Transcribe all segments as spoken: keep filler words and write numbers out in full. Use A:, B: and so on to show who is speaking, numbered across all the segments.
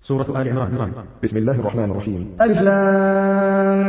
A: سورة آل عمران.
B: بسم الله الرحمن الرحيم.
C: ألف لام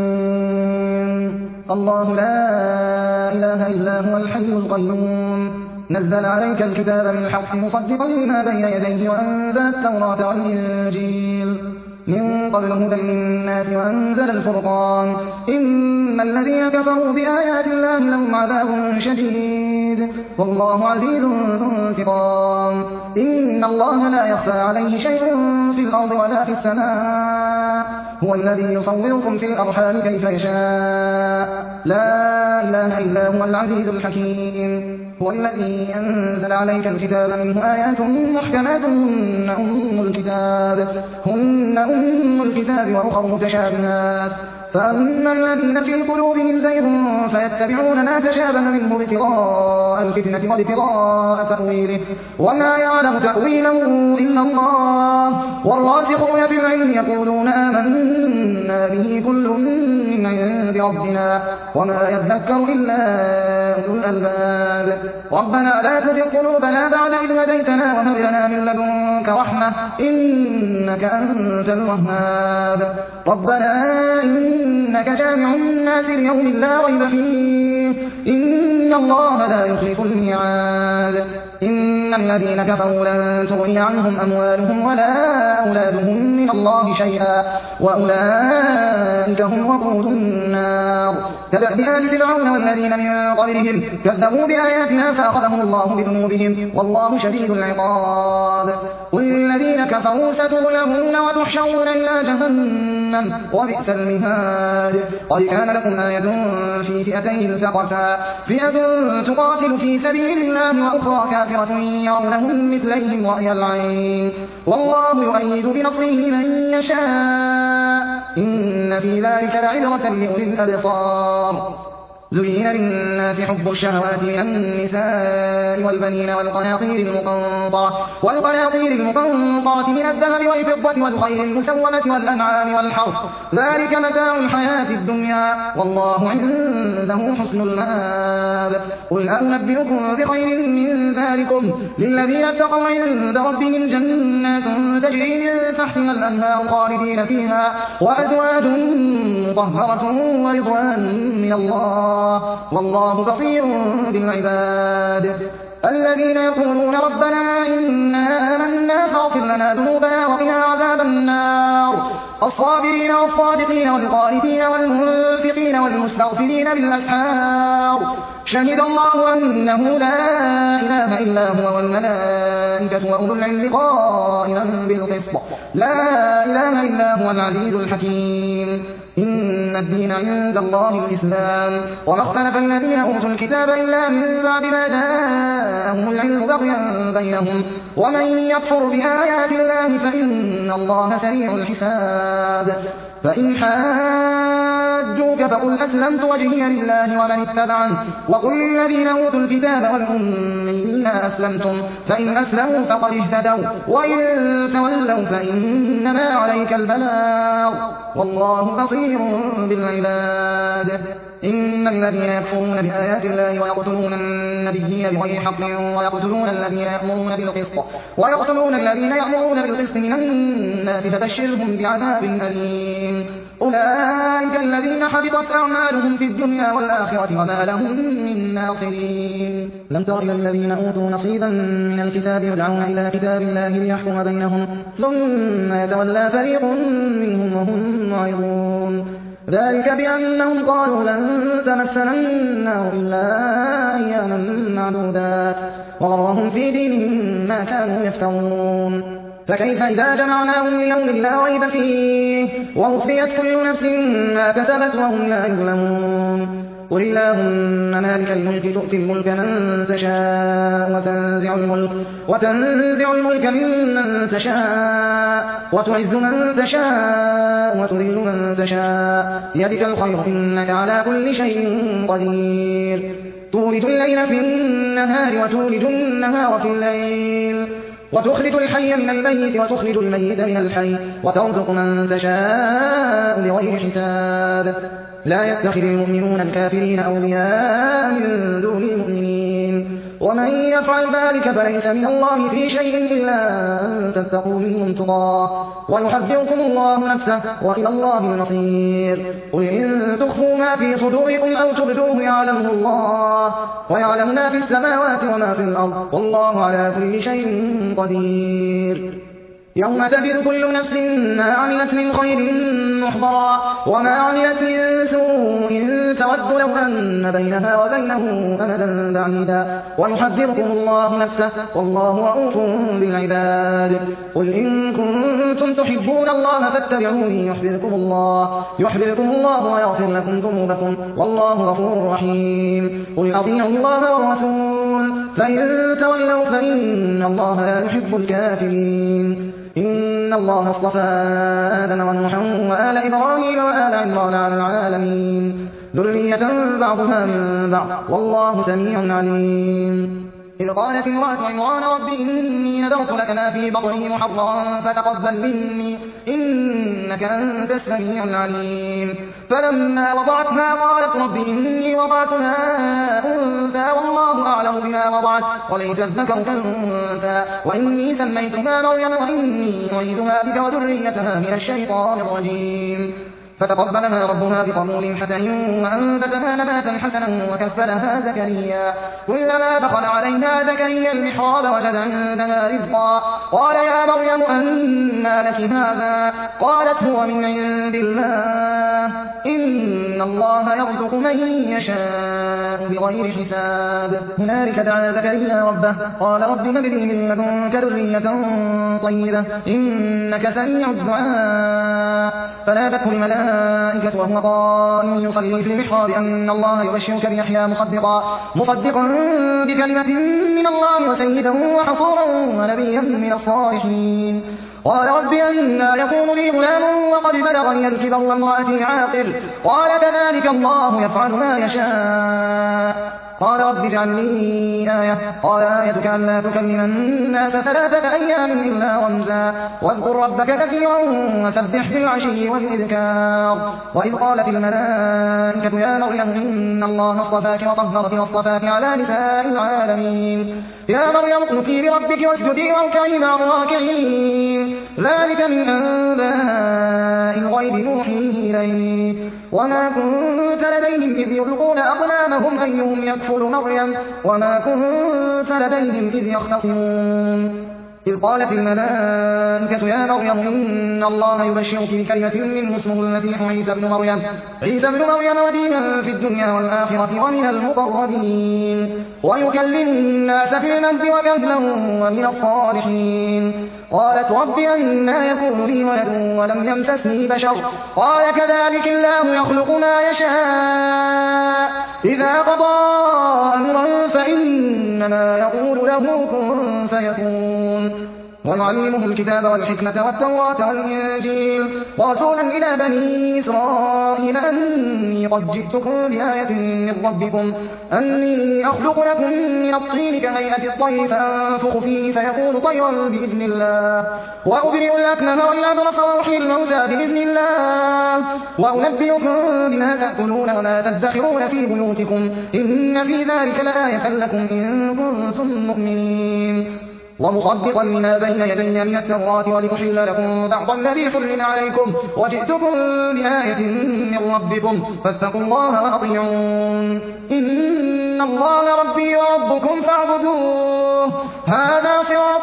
C: الله لا إله إلا هو الحي القيوم نزل عليك الكتاب بالحق مصدقا لما بين يديه وأنزل التوراة والإنجيل من قبل هدى للناس وأنزل الفرقان إن الذين كفروا بآيات الله لهم عذاب شديد والله عزيز ذو انتقام إن الله لا يخفى عليه شيء في الأرض ولا في السماء هو الذي يصوركم في الأرحام كيف يشاء لا إله إلا هو العزيز الحكيم هو الذي أنزل عليك الكتاب منه آيات محكمات هن أم الكتاب هن أم الكتاب وأخر متشابهات فأما الذين في قلوبهم زيغ فيتبعون ما تشابه منه ابتغاء الفتنة وابتغاء تأويله وما يعلم تأويله إلا الله والراسخون في العلم يقولون آمنا به كل من عند ربنا وما يذكر إلا أولو الألباب ربنا لا تزغ قلوبنا بعد إذ هديتنا وهب لنا من لدنك رحمة إنك أنت الوهاب ربنا إنك جامع الناس ليوم لا ريب فيه إن الله لا يخلف الميعاد إن الذين كفروا لن تغني عنهم أموالهم ولا أولادهم من الله شيئا وأولئك هم وقود النار كدأب آل فرعون والذين من قبلهم كذبوا بآياتنا فأخذهم الله بذنوبهم والله شديد العقاب قل للذين كفروا ستغلبون وتحشرون إلى جهنم وبئس المهاد قد كان لكم آية في فئتين التقتا فئة تقاتل في سبيل الله وأخرى كافرة يرونهم مثليهم رأي العين والله يؤيد بنصره من يشاء إن في ذلك لعبرة لأولي الأبصار زين للناس حب الشهوات من النساء والبنين والقناطير المقنطرة والقناطير المقنطرة من الذهب والفضة والخيل المسومة والأنعام والحرث ذلك متاع الحياة الدنيا والله عنده حسن المآب قل أنبئكم بخير من ذلكم للذين اتقوا عند ربهم جنات تجري من تحتها الأنهار خالدين فيها وأزواج مطهرة ورضوان من الله والله بصير بالعباد الذين يقولون ربنا إنا آمنا فاغفر لنا ذنوبنا وقنا عذاب النار الصابرين والصادقين والقانتين والمنفقين والمستغفرين بالأسحار شهد الله أنه لا إله إلا هو والملائكة وأولو العلم قائما بالقسط لا إله إلا هو العزيز الحكيم إن الدين عند الله الإسلام وما اختلف الذين أوتوا الكتاب إلا من بعد ما جاءهم العلم بغيا بينهم ومن يكفر بآيات الله فإن الله سريع الحساب فإن حاجوك فقل أسلمت وجهي لله ومن اتبعني وقل للذين أوتوا الكتاب والأميين أسلمتم فإن أسلموا فقد اهتدوا وإن تولوا فإنما عليك البلاغ والله بصير بالعباد إن الذين يكفرون بآيات الله ويقتلون النبيين بغير حق ويقتلون الذين يأمرون بالقسط ويقتلون الذين يأمرون بالقسط من الناس فبشرهم بعذاب أليم أولئك الذين حبطت أعمالهم في الدنيا والآخرة وما لهم من ناصرين لم تر إلى الذين أوتوا نصيبا من الكتاب يدعون إلى كتاب الله ليحكم بينهم ثم يتولى فريق منهم وهم معرضون ذلك بأنهم قالوا لن تمسنا النار إلا أياما معدودات وغرهم في دينهم ما كانوا يفترون فكيف إذا جمعناهم ليوم لا ريب فيه ووفيت كل نفس ما كسبت وهم لا يظلمون قل اللهم مالك الملك تؤتي الملك من تشاء وتنزع الملك وتنزع الملك ممن تشاء وتعز من تشاء وتذل من تشاء بيدك الخير إنك على كل شيء قدير تولج الليل في النهار وتولج النهار في الليل وتخرج الحي من الميت وتخرج الميت من الحي وترزق من تشاء بغير حساب لا يتخذ المؤمنون الكافرين أولياء من دون المؤمنين ومن يفعل ذلك فليس من الله في شيء إلا أن تتقوا منهم تقاه ويحذركم الله نفسه وإلى الله المصير. قل إن تخفوا ما في صدوركم أو تبدوه يعلمه الله ويعلم ما في السماوات وما في الأرض والله على كل شيء قدير. يوم تجد كل نفس ما عملت من خير محضرا وما عملت من سوء تود لو أن بينها وبينه أمدا بعيدا ويحذركم الله نفسه والله رءوف بالعباد. قل إن كنتم تحبون الله فاتبعوني يحببكم الله يحببكم الله ويغفر لكم ذنوبكم والله غفور رحيم. قل أطيعوا الله والرسول فإن تولوا فإن الله لا يحب الكافرين. إن الله اصطفى آدم ونوحا وآل إبراهيم وآل عمران على العالمين ذرية بعضها من بعض والله سميع عليم. إذ قالت امرأة عمران رب إني نذرت لك ما في بطني محررا فتقبل مني إنك أنت السميع العليم. فلما وضعتها قالت رب إني وضعتها أنثى والله أعلم بما وضعت وليس الذكر كالأنثى وإني سميتها مريم وإني أعيذها بك وذريتها من الشيطان الرجيم. فتقبلها ربها بقبول حسن وأنبتها نباتا حسنا وكفلها زكريا. كلما دخل عليها زكريا المحراب وجد عندها رزقا قال يا مريم أنى لك هذا قالت هو من عند الله إن الله يرزق من يشاء بغير حساب. هنالك دعا زكريا ربه قال رب هب لي من لدنك ذرية طيبة إنك سميع الدعاء. فنادته الملائكة الملائكة وهو قائم يصلي في المحراب أن الله يبشرك بيحيى مصدقا مصدقا بكلمة من الله وسيدا وحصورا ونبيا من الصالحين. قال رب أنى يكون لي غلام وقد بلغني الكبر وامرأتي عاقر قال كذلك الله يفعل ما يشاء. قال رب اجعل لي آية قال آيتك ألا تكلم الناس ثلاثة أيام إلا رمزا واذكر ربك كثيرا وسبح بالعشي والإذكار. وإذ قالت الملائكة يا مريم إن الله اصطفاك وطهرك واصطفاك على نساء العالمين. يا مريم اقنتي لربك واسجدي واركعي مع الراكعين. ذلك من أنباء الغيب نوحيه إليك وما كنت لديهم إذ يلقون أقلامهم أيهم يكفل مريم وما كنت لديهم إذ يختصمون. إذ قالت الملائكة يا مريم إن الله يبشرك بكلمة منه اسمه المسيح عيسى ابن مريم عيسى ابن مريم وجيها في الدنيا والآخرة ومن المقربين ويكلم الناس في المهد وكهلا ومن الصالحين. قالت رب أنى يكون لي ولد ولم يمسسني بشر قال كذلك الله يخلق ما يشاء إذا قضى أمرا فإنما يقول له كن فيكون. ويعلمه الكتاب والحكمة والتوراة والإنجيل ورسولا إلى بني إسرائيل أني قد جئتكم بآية من ربكم أني أخلق لكم من الطين كهيئة الطير فأنفخ فيه فيكون طيرا بإذن الله وأبرئ الأكمه والأبرص وأحيي الموتى بإذن الله وأنبئكم بما تأكلون وما تدخرون في بيوتكم إن في ذلك لآية لكم إن كنتم مؤمنين. ومصدقا لما بين يدي من التوراة ولأحل لكم بعض الذي حرم عليكم وجئتكم بآية من ربكم فاتقوا الله وأطيعون. إن الله ربي وربكم فاعبدوه هذا صراط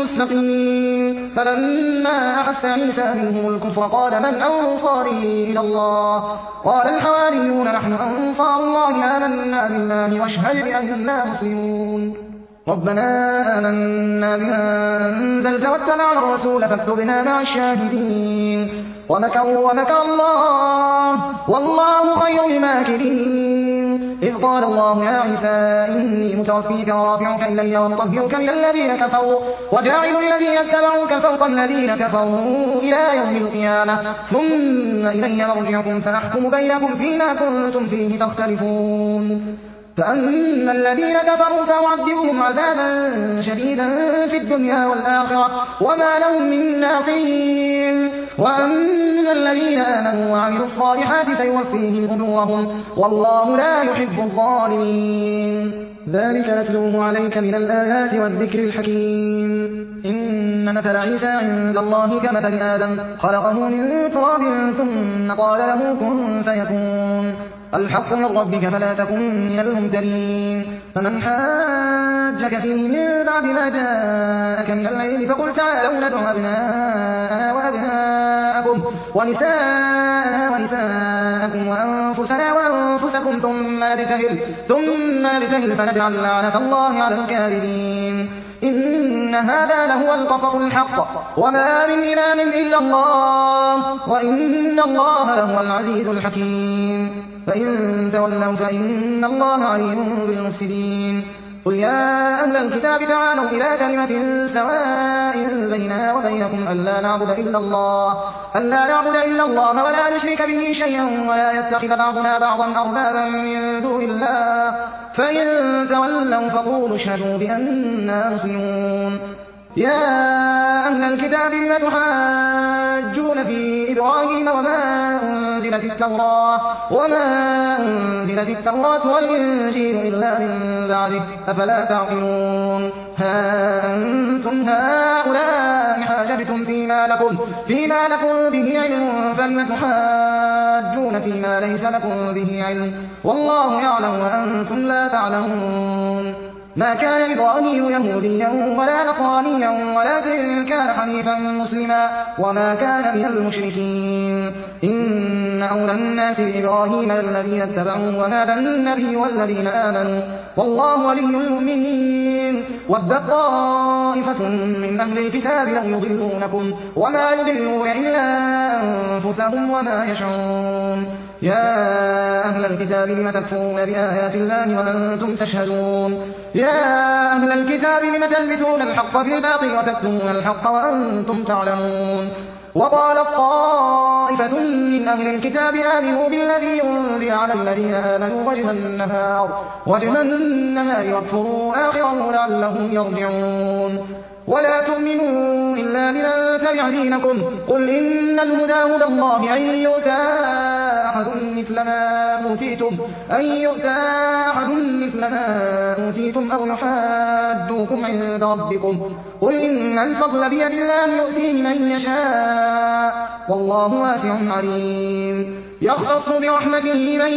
C: مستقيم. فلما أحس عيسى منهم الكفر قال من أنصاري إلى الله قال الحواريون نحن أنصار الله آمنا بالله واشهد بأننا مسلمون. ربنا آمنا بما أنزلت واتبعنا الرسول فاكتبنا مع الشاهدين. ومكروا ومكر الله والله خير الماكرين. إذ قال الله يا عيسى إني متوفيك ورافعك إلي ومطهرك من الذين كفروا وجاعل الذين اتبعوك فوق الذين كفروا إلى يوم القيامة ثم إلي مرجعكم فأحكم بينكم فيما كنتم فيه تختلفون. فأما الذين كفروا فأعذبهم عذابا شديدا في الدنيا والآخرة وما لهم من ناصرين. وأما إن الذين آمنوا وعملوا الصالحات سيوفيهم أجورهم والله لا يحب الظالمين. ذلك نتلوه عليك من الآيات والذكر الحكيم. إن مثل عيسى عند الله كمثل آدم خلقه من تراب ثم قال له كن فيكون. الحق من ربك فلا تكن من الممترين. فمن حاجك فيه من بعد ما جاءك من العلم فقل تعالوا ندع أبناءنا وأبناءكم ونساءنا ونساءكم وأنفسنا وأنفسكم ثم نبتهل ثم نبتهل فنجعل لعنة الله على الكاذبين. إن هذا لهو القصص الحق وما من إله إلا الله وإن الله لهو العزيز الحكيم. فإن تولوا فإن الله عليم بالمفسدين. قل يا أهل الكتاب تعالوا إلى كلمة سواء بيننا وبينكم ألا نعبد إلا الله ألا نعبد إلا الله ولا نشرك به شيئا ولا يتخذ بعضنا بعضا أربابا من دون الله فإن تولوا فقولوا اشهدوا بأننا مسلمون. يا أهل الكتاب لم تحاجون في إبراهيم وما أنزلت التوراة وما أنزلت التوراة والإنجيل إلا من بعده أفلا تعقلون. ها أنتم هؤلاء حاجبتم فيما لكم فيما لكم به علم فلم تحاجون فيما ليس لكم به علم والله يعلم وأنتم لا تعلمون. ما كان إبراهيم يهوديا ولا نصرانيا ولكن كان حنيفا مسلما وما كان من المشركين. إن أولى الناس بإبراهيم الذين اتبعوه وهذا النبي والذين آمنوا والله ولي المؤمنين. ودت طائفة من أهل الكتاب لو يضلونكم وما يضلون إلا أنفسهم وما يشعرون. يا أهل الكتاب لم تكفرون بآيات الله وأنتم تشهدون. يا أهل الكتاب لم تلبسون الحق بالباطل وتكتمون الحق وأنتم تعلمون. وقالت طائفة من أهل الكتاب آمنوا بالذي أنزل على الذين آمنوا وجه النهار وجه النهار واكفروا آخره لعلهم يرجعون. ولا تؤمنوا إلا لمن تبع دينكم قل إن الهدى هدى الله أن يؤتى أحد مثل ما أوتيتم أن يؤتى أحد مثل ما أوتيتم أو يحاجوكم عند ربكم قل إن الفضل بيد الله يؤتيه من يشاء والله واسع عليم. يختص برحمته من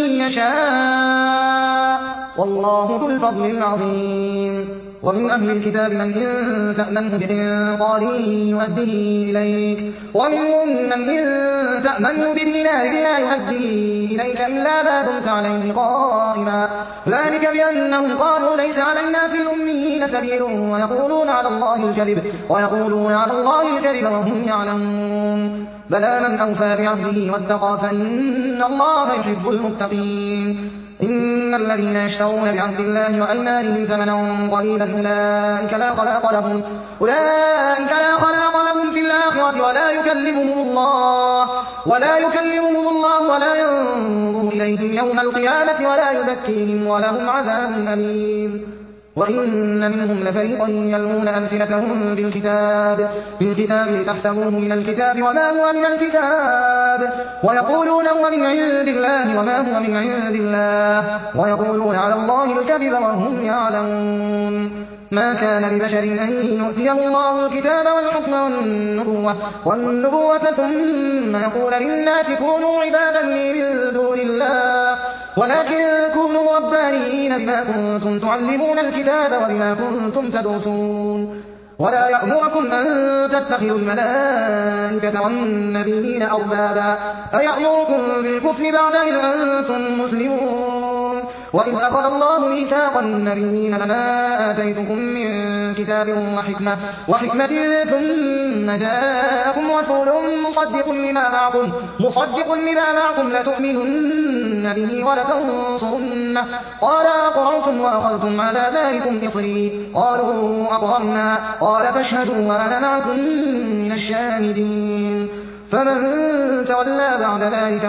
C: يشاء والله ذو الفضل العظيم. ومن أهل الكتاب من إن تأمنه بقنطار يؤديه إليك ومنهم من إن تأمنه بدينار لا يؤديه إليك إلا ما دمت عليه قائما ذلك بأنهم قالوا ليس علينا في الأميين سبيل ويقولون على الله الكذب ويقولون على الله الكذب وهم يعلمون. بلى من أوفى بعهده واتقى فإن الله يحب المتقين. إن الذين يشترون بعهد الله وأيمانهم ثمنا قليلا أولئك لا خلاق لهم أولئك لا خلاق لهم في الآخرة ولا يكلمهم الله ولا يكلمهم الله ولا ينظر إليهم يوم القيامة ولا يزكيهم ولهم عذاب أليم. وإن منهم لفريقا يلوون ألسنتهم بالكتاب بالكتاب لتحسبوه من الكتاب وما هو من الكتاب ويقولون هو من عند الله وما هو من عند الله ويقولون على الله الكذب وهم يعلمون. ما كان لبشر أن يؤتيه الله الكتاب والحكم والنبوة, والنبوة ثم يقول للناس كونوا عبادا لي من دون الله ولكن كونوا ربانيين بما كنتم تعلمون الكتاب وبما كنتم تدرسون. ولا يأمركم أن تتخذوا الملائكة والنبيين أربابا أيأمركم بالكفر بعد إذ أنتم مسلمون. وإذ أخذ الله ميثاق النبيين لما آتيتكم من كتاب وحكمة, وحكمة ثم جاءكم رسول مصدق لما معكم مصدق لما معكم لتؤمنن به ولتنصرنه قال أقررتم وأخذتم على ذلكم إصري قالوا أقررنا قال فاشهدوا وأنا معكم من الشاهدين. فمن تولى بعد ذلك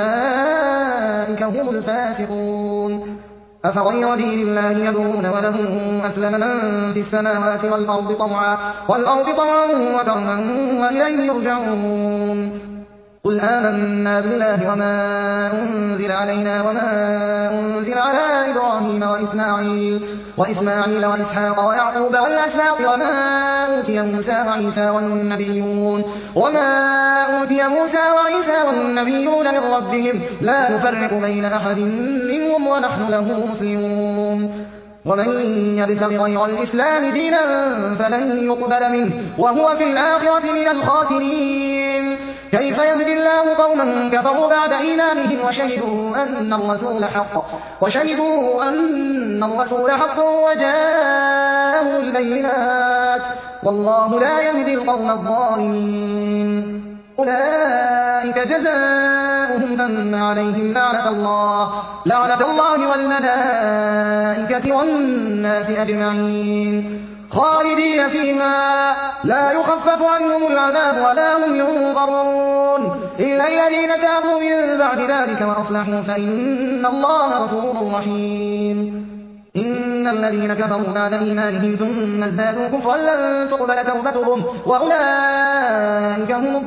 C: فأولئك هم الفاسقون. أفغير دين الله يبغون وله أسلم من في السماوات والأرض طوعا والأرض طوعا وكرها وإليه يرجعون. قل آمنا بالله وما أنزل علينا وما أنزل على إبراهيم وإسماعيل وإسماعيل وإسحاق ويعقوب والأسباط وما أوتي موسى وعيسى والنبيون وما أوتي موسى وعيسى والنبيون من ربهم لا نفرق بين أحد منهم ونحن له مسلمون ومن يبتغ غير الإسلام دينا فلن يقبل منه وهو في الآخرة من الخاسرين كيف يهدي الله قوما كفروا بعد إيمانهم وشهدوا أن الرسول حق وشهدوا أن الرسول حق وجاءهم البينات والله لا يهدي القوم الظالمين أولئك جزاؤهم أن عليهم لعنة الله لعنة الله والملائكة والناس أجمعين خالدين فيها لا يخفف عنهم العذاب ولا هم ينظرون إلا الذين تابوا من بعد ذلك وأصلحوا فإن الله غفور رحيم إن الذين كفروا بعد إيمانهم ثم ازدادوا كفرا لن تقبل توبتهم وأولئك هم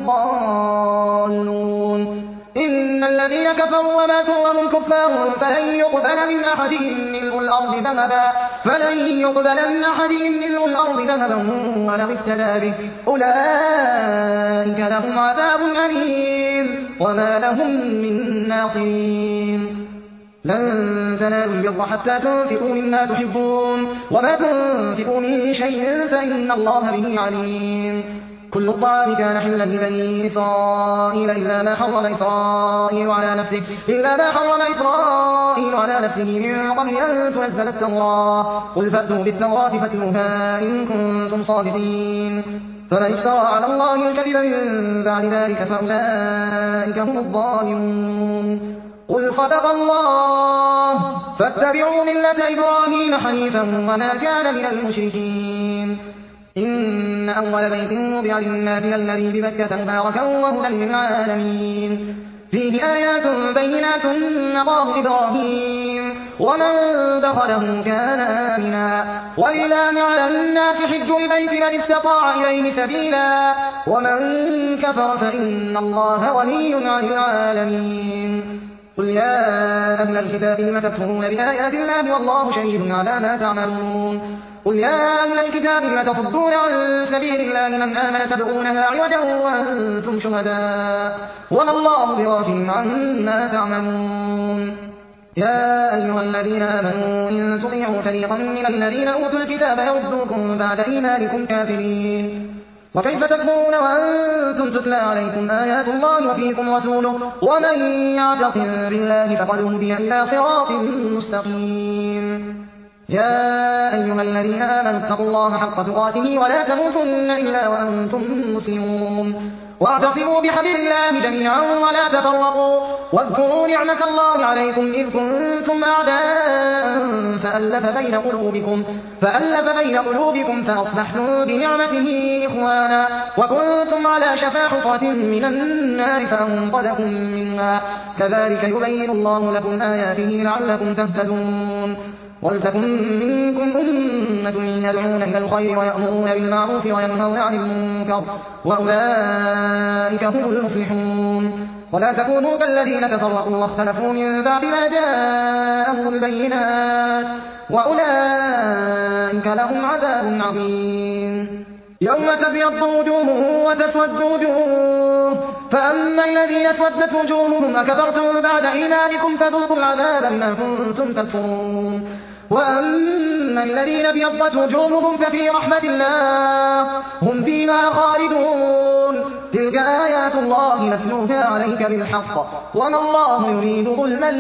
C: الضالون إن الذين كفروا وماتوا وهم كفار فلن يقبل من أحدهم ملء الأرض ذهبا فلن يقبل من أحدهم ملء الأرض ذهبا ولو افتدى به أولئك لهم عذاب أليم وما لهم من ناصرين لن تنالوا البر حتى تنفقوا مما تحبون وما تنفقوا من شيء فإن الله به عليم كل الطعام كان حلا لبني إسرائيل إلا ما حرم إسرائيل على نفسه إلا ما حرم إسرائيل على نفسه من قبل أن تنزل التوراة قل فأتوا بالتوراة فاتلوها إن كنتم صادقين فمن افترى على الله الكذب من بعد ذلك فأولئك هم الظالمون قل صدق الله فاتبعوا ملة إبراهيم حنيفا وما كان من المشركين إن أول بيت وضع للناس الذي بمكة مباركا وهدى للعالمين فيه آيات بينات مقام إبراهيم ومن دخله كان آمنا ولله على الناس حج البيت من استطاع إليه سبيلا ومن كفر فإن الله غني عن العالمين قل يا أهل الكتاب لم تكفرون بآيات الله والله شهيد على ما تعملون قل يا أهل الكتاب لم تصدون عن سبيل الله من آمن تبغونها عوجا وأنتم شهداء وما الله بغافل عما تعملون يا أيها الذين آمنوا إن تطيعوا فريقا من الذين أوتوا الكتاب يردوكم بعد إيمانكم كافرين وكيف تكفرون وأنتم تتلى عليكم آيات الله وفيكم رسوله ومن يعتصم بالله فقد هدي إلى صراط مستقيم يا أيها الذين آمنوا اتقوا الله حق تقاته ولا تموتن إلا وأنتم مسلمون واعتصموا بحبل الله جميعا ولا تفرقوا واذكروا نعمة الله عليكم إذ كنتم أعداء فألف بين قلوبكم فألف بين قلوبكم فأصبحتم بنعمته إخوانا وكنتم على شفا حفرة من النار فأنقذكم منها كذلك يبين الله لكم آياته لعلكم تهتدون ولتكن منكم أمة يدعون إلى الخير ويأمرون بالمعروف وينهون عن المنكر وأولئك هم المفلحون ولا تكونوا كالذين تفرقوا واختلفوا من بعد ما جاءهم البينات وأولئك لهم عذاب عظيم يوم تبيض وجوه وتسود وجوه فأما الذين اسودت وجوههم أكفرتم بعد إيمانكم فذوقوا العذاب بما كنتم تكفرون وأما الذين ابيضت وجوههم ففي رحمة الله هم فيها خالدون تلك آيات الله نتلوها عليك بالحق وما الله يريد ظلما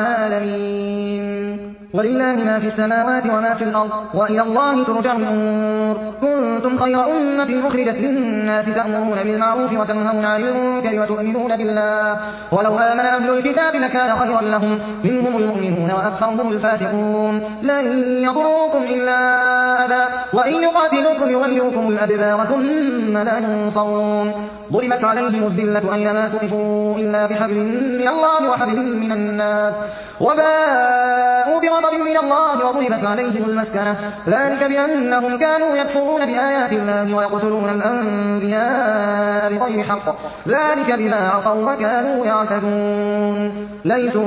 C: للعالمين ولله ما في السماوات وما في الأرض وإلى الله ترجع الأمور كنتم خير أمة أخرجت للناس تأمرون بالمعروف وتنهون عن المنكر وتؤمنون بالله ولو آمن أهل الكتاب لكان خيرا لهم منهم المؤمنون وأكثرهم الفاسقون لن يضروكم إلا أذى وإن يقاتلوكم يولوكم الأدبار ثم لا ينصرون ضربت عليهم الذلة أينما تقفوا إلا بحبل من الله وحبل من الناس وباءوا بغضب من الله وضربت عليهم المسكنة ذلك بأنهم كانوا يكفرون بآيات الله ويقتلون الأنبياء بغير حق ذلك بما عصوا وكانوا يعتدون ليسوا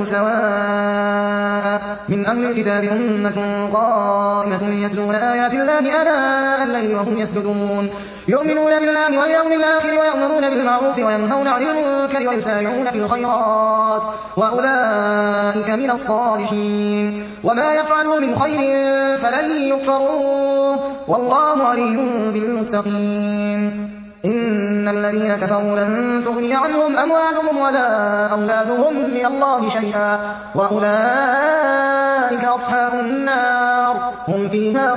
C: سواء من أهل الكتاب أمة قائمة يتلون آيات الله آناء الليل وهم يسجدون يؤمنون بالله واليوم الآخر ويأمرون بالمعروف وينهون عن المنكر ويسارعون في الخيرات وأولئك من الصالحين وما يفعلوا من خير فلن يكفروه والله عليم بالمتقين إن الذين كفروا لن تغني عنهم أموالهم ولا أولادهم من الله شيئا وأولئك أصحاب النار هم فيها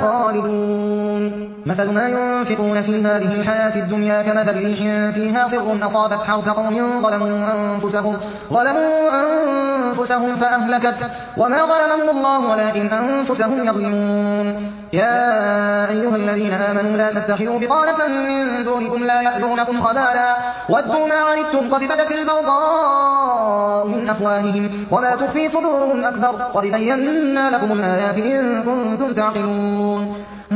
C: خالدون مثل ما ينفقون في هذه الحياة الدنيا كمثل ريح فيها صر أصابت حرث قوم ظلموا أنفسهم, ظلموا أنفسهم فأهلكت وما ظلمهم الله ولكن أنفسهم يظلمون يا أيها الذين آمنوا لا تتخذوا بطانة من دونكم لا يألونكم خبالا ودوا ما عنتم قد بدت البغضاء من أفواههم وما تخفي صدورهم أكبر قد بينا لكم الآيات إن كنتم تعقلون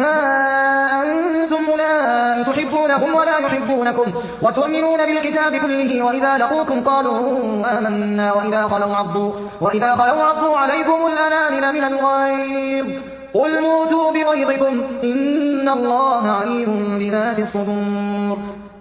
C: ها أنتم أولئك تحبونهم ولا يحبونكم وتؤمنون بالكتاب كله وإذا لقوكم قالوا آمنا وإذا خلوا عضوا, وإذا خلوا عضوا عليكم الأنامل من الغيظ قل موتوا بغيظكم إن الله عليم بذات الصدور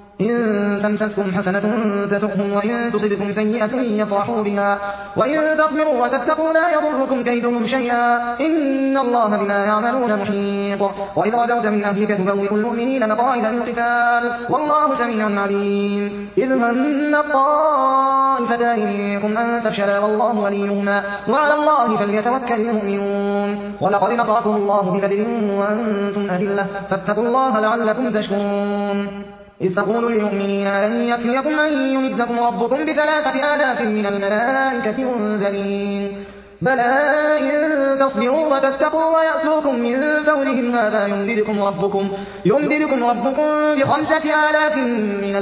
C: إن تمسسكم حسنة تسؤهم وإن تصبكم سيئة يفرحوا بها وإن تصبروا وتتقوا لا يضركم كيدهم شيئا إن الله بما يعملون محيط وإذ غدوت من أهلك تبوئ المؤمنين مقاعد للقتال والله سميع عليم إذ هم الطائفتان منكم أن تفشلا والله وليهما وعلى الله فليتوكل المؤمنون ولقد نصركم الله ببدر وأنتم أذلة فاتقوا الله لعلكم تشكرون إذ تقول للمؤمنين أن يكفيكم أن يمدكم ربكم بثلاثة آلاف من الملائكة منزلين بلى إن تصبروا وتتقوا ويأتوكم من فورهم هذا يمددكم ربكم, يمددكم ربكم بخمسة آلاف من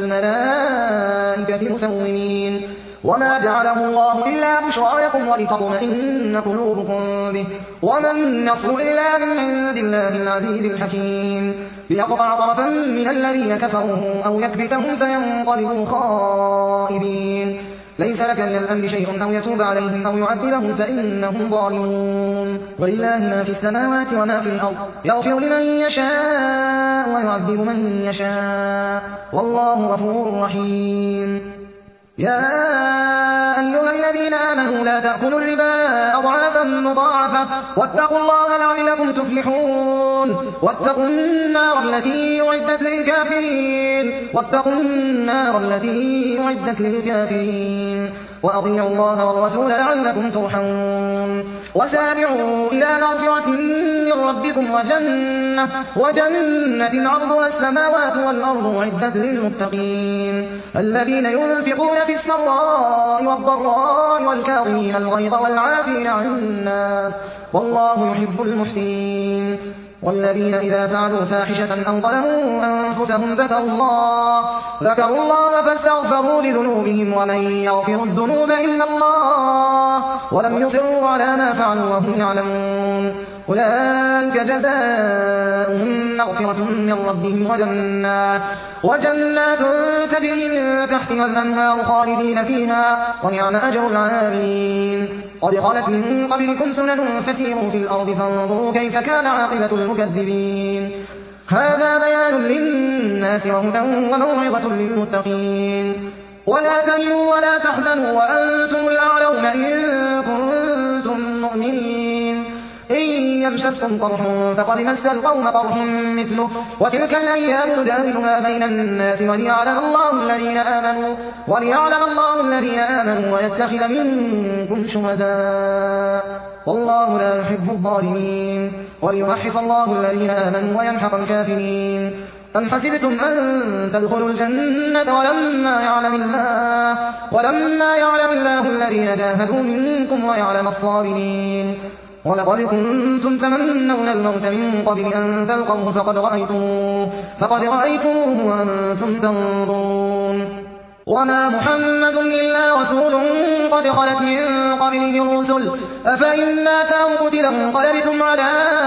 C: الملائكة مسومين وما جعله الله إلا بشرى لكم ولتطمئن قلوبكم به وما النصر إلا من عند الله العزيز الحكيم ليقطع طرفا من الذين كفروا أو يكبتهم فينقلبوا خائبين ليس لك من الأمر شيء أو يتوب عليهم أو يعذبهم فإنهم ظالمون ولله ما في السماوات وما في الأرض يغفر لمن يشاء ويعذب من يشاء والله غفور رحيم يا أيها الذين آمنوا لا تأكلوا الربا أضعافا مضاعفة واتقوا الله لعلكم تفلحون واتقوا النار التي أعدت للكافرين واتقوا النار التي أعدت للكافرين وأطيعوا الله والرسول لعلكم ترحمون وسارعوا إلى مغفرة من ربكم وجنة, وجنة عرضها السماوات والأرض أعدت للمتقين الذين ينفقون في السراء والضراء والكاظمين الغيظ والعافين عن الناس والله يحب المحسنين والذين إذا فعلوا فاحشة أو ظلموا أنفسهم ذكروا الله, ذكروا الله فاستغفروا لذنوبهم ومن يغفر الذنوب إلا الله ولم يصروا على ما فعلوا وهم يعلمون أولئك جزاؤهم مغفرة من ربهم وجنات, وجنات تجري من تحتها الأنهار خالدين فيها ونعم أجر العاملين قد خلت من قبلكم سنن فسيروا في الأرض فانظروا كيف كان عاقبة المكذبين هذا بيان للناس وهدى وموعظة للمتقين ولا تهنوا ولا تحزنوا وأنتم الأعلون إن كنتم مؤمنين إن يمسسكم قرح فقد مس القوم قرح مثله وتلك الأيام نداولها بين الناس وليعلم الله الذين آمنوا, وليعلم الله الذين آمنوا ويتخذ منكم شهداء والله لا يحب الظالمين وليمحص الله الذين آمنوا ويمحق الكافرين أم حسبتم أن تدخلوا الجنة ولما يعلم الله, ولما يعلم الله الذين جاهدوا منكم ويعلم الصابرين ولقد كنتم تمنون الموت من قبل أن تلقوه فقد رأيتموه, فقد رأيتموه وأنتم تنظرون وما محمد إلا رسول قد خلت من قبله الرسل أفإن مات أو قتل انقلبتم على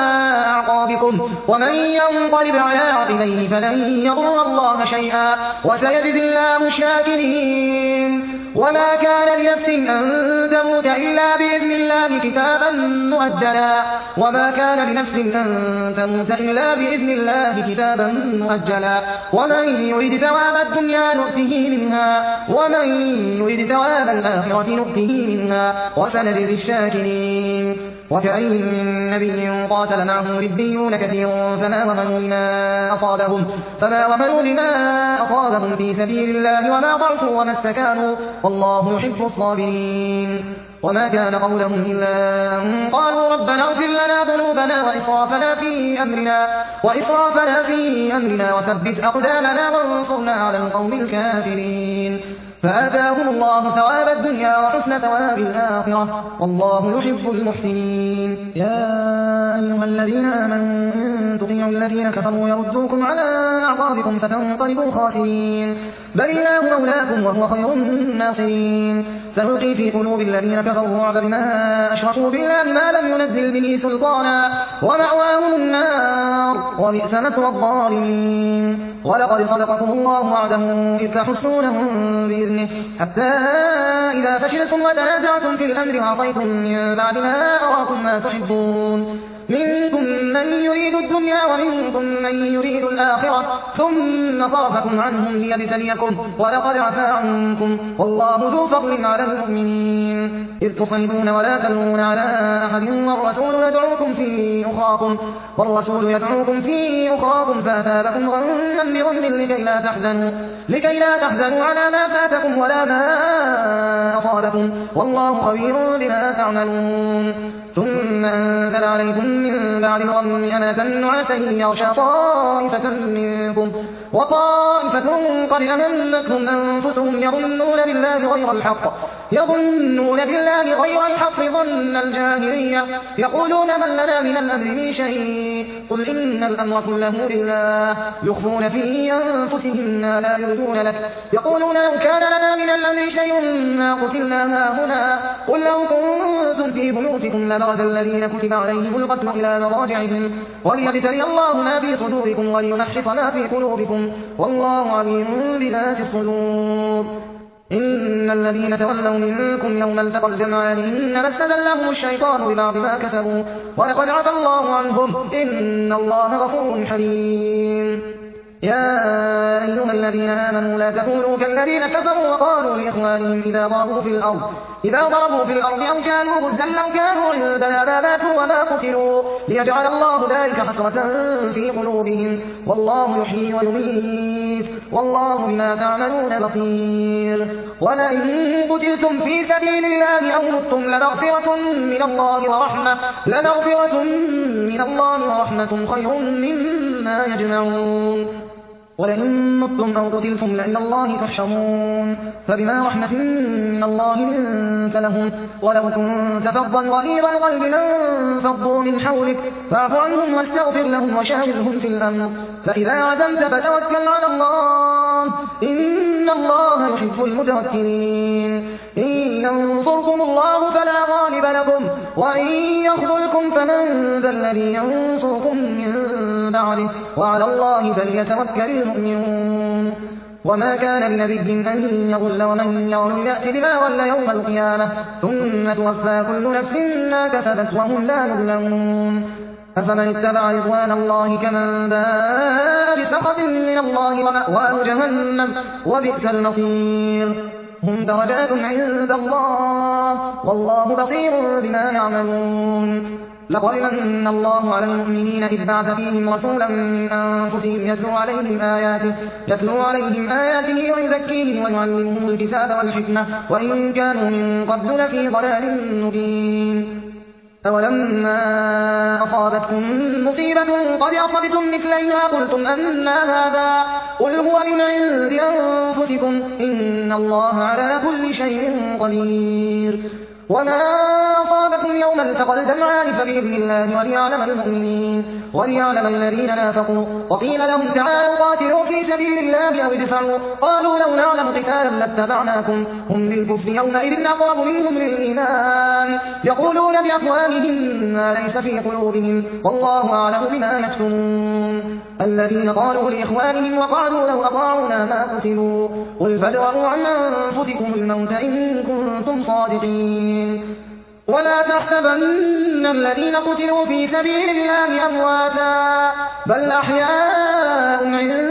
C: أعقابكم ومن ينقلب على عقبيه فلن يضر الله شيئا وسيجزي الله الشاكرين. وما كان لنفس أن تموت إلا بإذن الله كتابا مؤجلا وما كان لنفس أن تموت إلا بإذن الله كتابا مؤجلا ومن يريد ثواب الدنيا نؤته منها ومن يريد ثواب الآخرة نؤته منها وسنجزي الشاكرين. وكأين من نبي قاتل معه ربيون كثير فما وهنوا لما أصابهم فما وهنوا لما أصابهم في سبيل الله وما ضعفوا وما استكانوا والله يحب الصابرين. وما كان قولهم إلا أن قالوا ربنا اغفر لنا ذنوبنا وإسرافنا في أمرنا وإسرافنا في أمرنا وثبت أقدامنا وانصرنا على القوم الكافرين. فآتاهم الله ثواب الدنيا وحسن ثواب الآخرة والله يحب المحسنين. يا أيها الذين آمنوا إن تطيعوا الذين كفروا يردوكم على أعقابكم فتنقلبوا خاسرين بل الله مولاكم وهو خير الناصرين. سنلقي في قلوب الذين كفروا الرعب بما أشركوا بالله ما لم ينزل به سلطانا ومأواهم النار وبئس مثوى الظالمين. ولقد صدقكم الله وعده إذ تحسونهم بإذنه حتى إذا فشلتم وتنازعتم في الأمر وعصيتم من بعد ما أراكم ما تحبون منكم من يريد الدنيا ومنكم من يريد الآخرة ثم صرفكم عنهم ليبتليكم ولقد عفا عنكم والله ذو فضل على المؤمنين. إذ تصيبون ولا تلوون على أحد والرسول يدعوكم في أخراكم والرسول يدعوكم في أخراكم فأثابكم غما بغم لكي لا تحزنوا لكي لا تحزنوا على ما فاتكم ولا ما أصابكم والله خبير بما تعملون. ثم أنزل عليكم من بعد الغم أمنة نعاسا يغشى طائفة منكم وطائفة قد أهمتهم أنفسهم يظنون بالله غير الحق يظنون بالله غير الحق ظن الجاهلية يقولون من لنا من الأمر من شيء قل إن الأمر كله لله يخفون في أنفسهم ما لا يبدون لك يقولون لو كان لنا من الأمر شيء ما قتلنا هاهنا قل لو كنتم في بيوتكم لبرز الذين كتب عليهم القتل إلى مضاجعهم وليبتلي الله ما في صدوركم وليمحص ما في قلوبكم والله عليم بذات الصدور. إن الذين تولوا منكم يوم التقى الجمعان إنما استزلهم الشيطان ببعض ما كسبوا ولقد عفا الله عنهم إن الله غفور حليم. يا أيها الذين آمنوا لا تكونوا كالذين كفروا وقالوا لإخوانهم إذا ضربوا في الأرض إذا ضربوا في الأرض أو كانوا غزا لو كانوا عندنا ما ماتوا وما قتلوا ليجعل الله ذلك حسرة في قلوبهم والله يحيي ويميت والله بما تعملون بصير. ولئن قتلتم في سبيل الله أو متم لمغفرة من الله ورحمة لمغفرة من الله ورحمة خير مما يجمعون. ولئن متم أو قتلتم لإلى الله تحشرون فبما رحمة من الله لنت لهم ولو كنت فظا غليظ القلب لانفضوا من حولك فاعف عنهم واستغفر لهم وشاورهم في الأمر فإذا عزمت فتوكل على الله إن الله يحب المتوكلين. إن ينصركم الله فلا غالب لكم وإن يخذلكم فمن ذا الذي ينصركم من بعده وعلى الله فليتوكل المؤمنون. وما كان لنبي أن يغل ومن يغل يأت بما غل يوم القيامة ثم توفى كل نفس ما كسبت وهم لا يظلمون. أفمن اتبع رضوان الله كمن باء بسخط من الله ومأواه جهنم وبئس المصير. هم درجات عند الله والله بصير بما يعملون. لقد من الله على المؤمنين إذ بعث فيهم رسولا من أنفسهم يتلو عليهم آياته, يتلو عليهم آياته ويزكيهم ويعلمهم الكتاب والحكمة وإن كانوا من قبل لفي ضلال مبين. أولما أصابتكم مصيبة قد أصبتم مثليها قلتم أنى هذا قل هو من عند أنفسكم إن الله على كل شيء قدير. وما أصابكم يوم التقى الجمعان فبإذن الله وليعلم المؤمنين وليعلم الذين نافقوا. وقيل لهم تعالوا قاتلوا في سبيل الله أو ادفعوا قالوا لو نعلم قتالا لاتبعناكم هم للكفر يومئذ أقرب منهم للإيمان يقولون بأفواههم ما ليس في قلوبهم والله أعلم بما يكتمون. الذين قالوا لإخوانهم وقعدوا لو أطاعونا ما قتلوا قل فادرءوا عن أنفسكم الموت إن كنتم صادقين. ولا تحسبن الذين قتلوا في سبيل الله أمواتا بل أحياء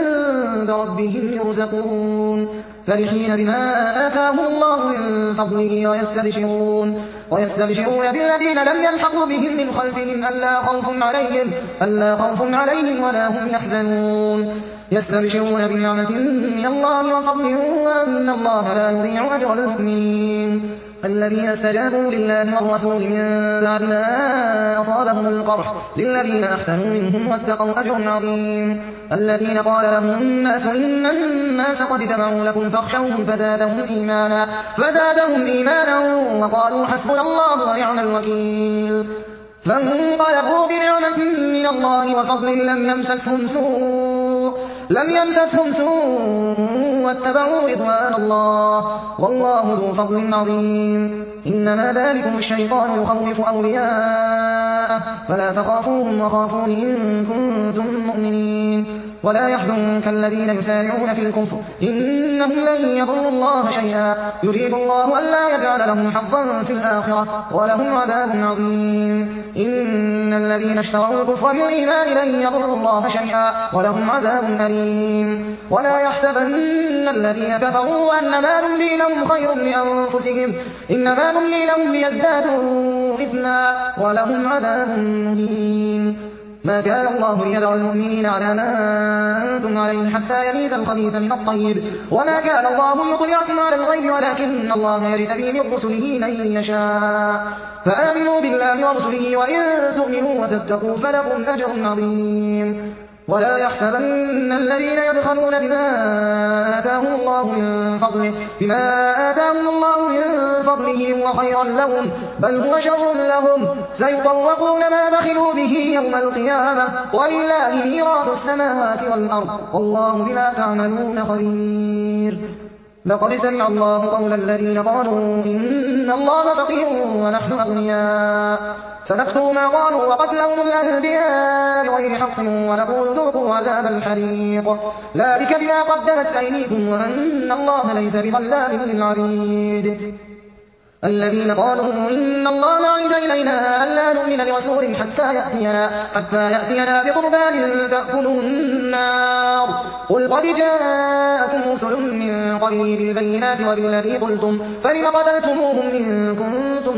C: عند ربهم يرزقون فرحين بما آتاهم الله من فضله ويستبشرون ويستبشرون بالذين لم يلحقوا بهم من خلفهم ألا خوف عليهم ألا خوف عليهم ولا هم يحزنون يستبشرون بنعمة من الله وفضل وأن الله لا يضيع أجر المؤمنين. الذين استجابوا لله والرسول من بعد ما أصابهم القرح للذين أحسنوا منهم واتقوا أجر عظيم. الذين قال لهم الناس إن الناس قد جمعوا لكم فاخشوهم فزادهم إيمانا فزادهم إيمانا وقالوا حسبنا الله ونعم الوكيل. فانقلبوا بنعمة من الله وفضل لم يمسسهم سوء لم يمسسهم سوء واتبعوا رضوان الله والله ذو فضل عظيم. إنما ذلكم الشيطان يخوف أولياءه فلا تخافوهم وخافون إن كنتم مؤمنين. ولا يحزنك الذين يسارعون في الكفر إنهم لن يضروا الله شيئا يريد الله ألا يجعل لهم حظا في الآخرة ولهم عذاب عظيم. إن الذين اشتروا الكفر بالإيمان لن يضروا الله شيئا ولهم عذاب أليم. ولا يحسبن الذين كفروا أنما نملي لهم خير لأنفسهم إنما نملي لهم ليزدادوا إثما ولهم عذاب مهين. ما كان الله ليدع المؤمنين على ما أنتم عليه حتى يميز الخبيث من الطيب وما كان الله يطلعكم على الغيب ولكن الله يرتبي من رسله من يشاء فآمنوا بالله ورسله وإن تؤمنوا وتتقوا فلكم أجر عظيم. ولا يحسبن الذين يبخلون بما آتاهم الله من فضله بما آتاهم الله من فضله هو خيرا لهم بل هو شر لهم سيطوقون ما بخلوا به يوم القيامة ولله ميراث السماوات والأرض والله بما تعملون خبير. لقد سمع الله قول الذين قالوا إن الله فقير ونحن أغنياء سنكتب ما قالوا وقتلهم الأنبياء بغير حق ونقول ذوقوا عذاب الحريق ذلك بما قدمت أيديكم وأن الله ليس بظلام للعبيد. الذين قالوا إن الله عهد إلينا ألا نؤمن لرسول حتى يأتينا, حتى يأتينا بقربان تأكله النار قل قد جاءكم رسل من قبلي بالبينات وبالذي قلتم فلم قتلتموهم إن كنتم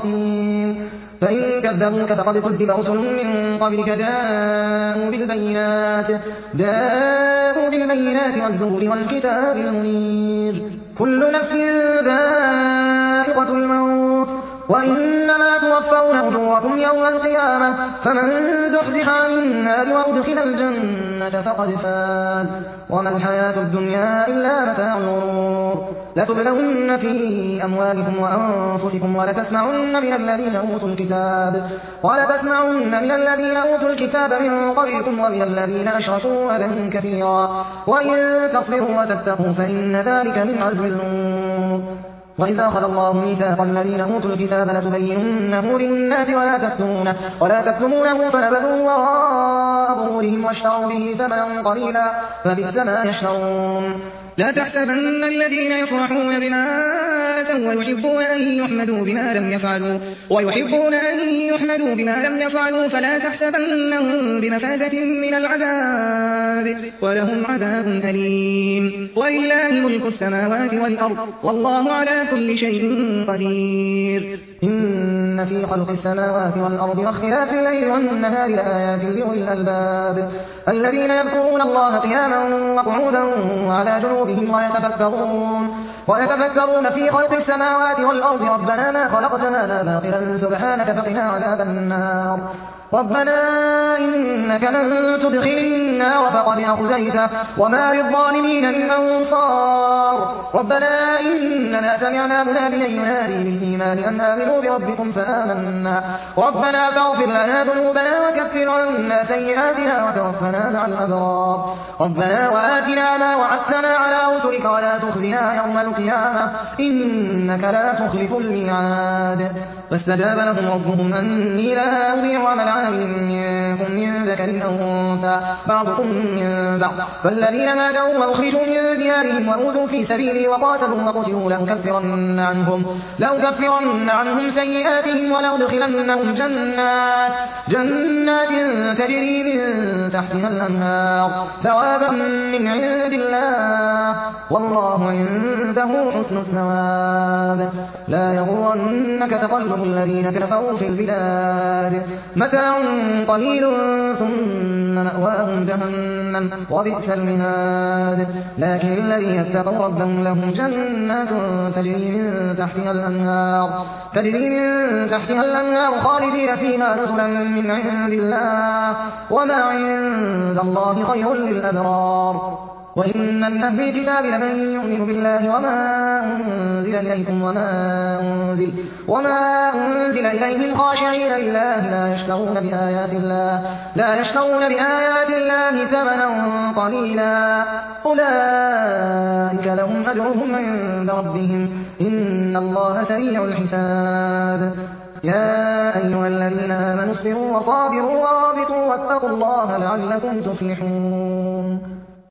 C: صادقين. فإن كذبوك فقد كذب رسل من قبلك جاءوا بالبينات جاءوا بالبينات والزبر والكتاب المنير. كل نفس ذائقة الموت وإنما توفون أجوركم يوم القيامة فمن زحزح عن النار وأدخل الجنة فقد فاز وما الحياة الدنيا إلا متاع الغرور. لتبلون في أموالكم وأنفسكم ولتسمعن من الذين أوتوا الكتاب ولتسمعن من الذين أوتوا الكتاب من قبلكم ومن الذين أشركوا أذى كثيرا وإن تصبروا وتتقوا فإن ذلك من عزم الأمور. وإذا أخذ الله ميثاق الذين أوتوا الكتاب لتبيننه للناس ولا تكتمونه ولا تكتمونه فنبذوه وراء ظهورهم واشتروا به ثمنا قليلا فبئس ما يشترون. لا تحسبن الذين يفرحون بما آتوا ويحبون أن يحمدوا بما لم يفعلوا ويحبون أن يحمدوا بما لم يفعلوا فلا تحسبنهم بمفازة من العذاب ولهم عذاب أليم. ولله ملك السماوات والأرض والله على كل شيء قدير. إن في خلق السماوات والأرض واختلاف الليل والنهار لآيات لأولي الألباب الذين يذكرون الله قياما وقعودا وعلى جنوبهم ويتفكرون ويتفكرون في خلق السماوات والأرض ربنا ما خلقت هذا باطلا سبحانك فقنا عذاب النار. ربنا إنك من تدخل النار فقد أخزيته وما للظالمين من أنصار ربنا إننا سمعنا مناديا ينادي للإيمان أن آمنوا بربكم فآمنا ربنا فاغفر لنا ذنوبنا وكفر عنا سيئاتنا وتوفنا مع الأبرار ربنا وآتنا ما وعدتنا على رسلك ولا تخزنا يوم القيامة إنك لا تخلف الميعاد فاستجاب لهم ربهم أني لا أضيع عمل عامل منكم من ذكر أو أنثى بعضكم من بعض فالذين هاجروا وأخرجوا من ديارهم وأوذوا في سبيلي وقاتلوا وقتلوا لأكفرن عنهم لأكفرن عنهم سيئاتهم ولأدخلنهم جنات جنات تجري من تحتها الأنهار ثوابا من عند الله والله عنده حسن الثواب لا يغرنك تقلب الذين كفروا في البلاد متاع قليل ثم مأواهم جهنم وبئس المهاد لكن الذين اتقوا ربهم لهم جنات تجري من تحتها الأنهار تجري من تحتها الأنهار خالدين فيها نزلا من عند الله وما عند الله خير للأبرار وإن من أهل الكتاب لمن يؤمن بالله وما أنزل إليكم وما أنزل, وما أنزل إليهم خاشعين لله لا يشترون بآيات الله لا يشترون بآيات الله ثمنا قليلا أولئك لهم أجرهم عند ربهم إن الله سريع الحساب يا أيها الذين آمنوا اصبروا وصابروا ورابطوا واتقوا الله لعلكم تفلحون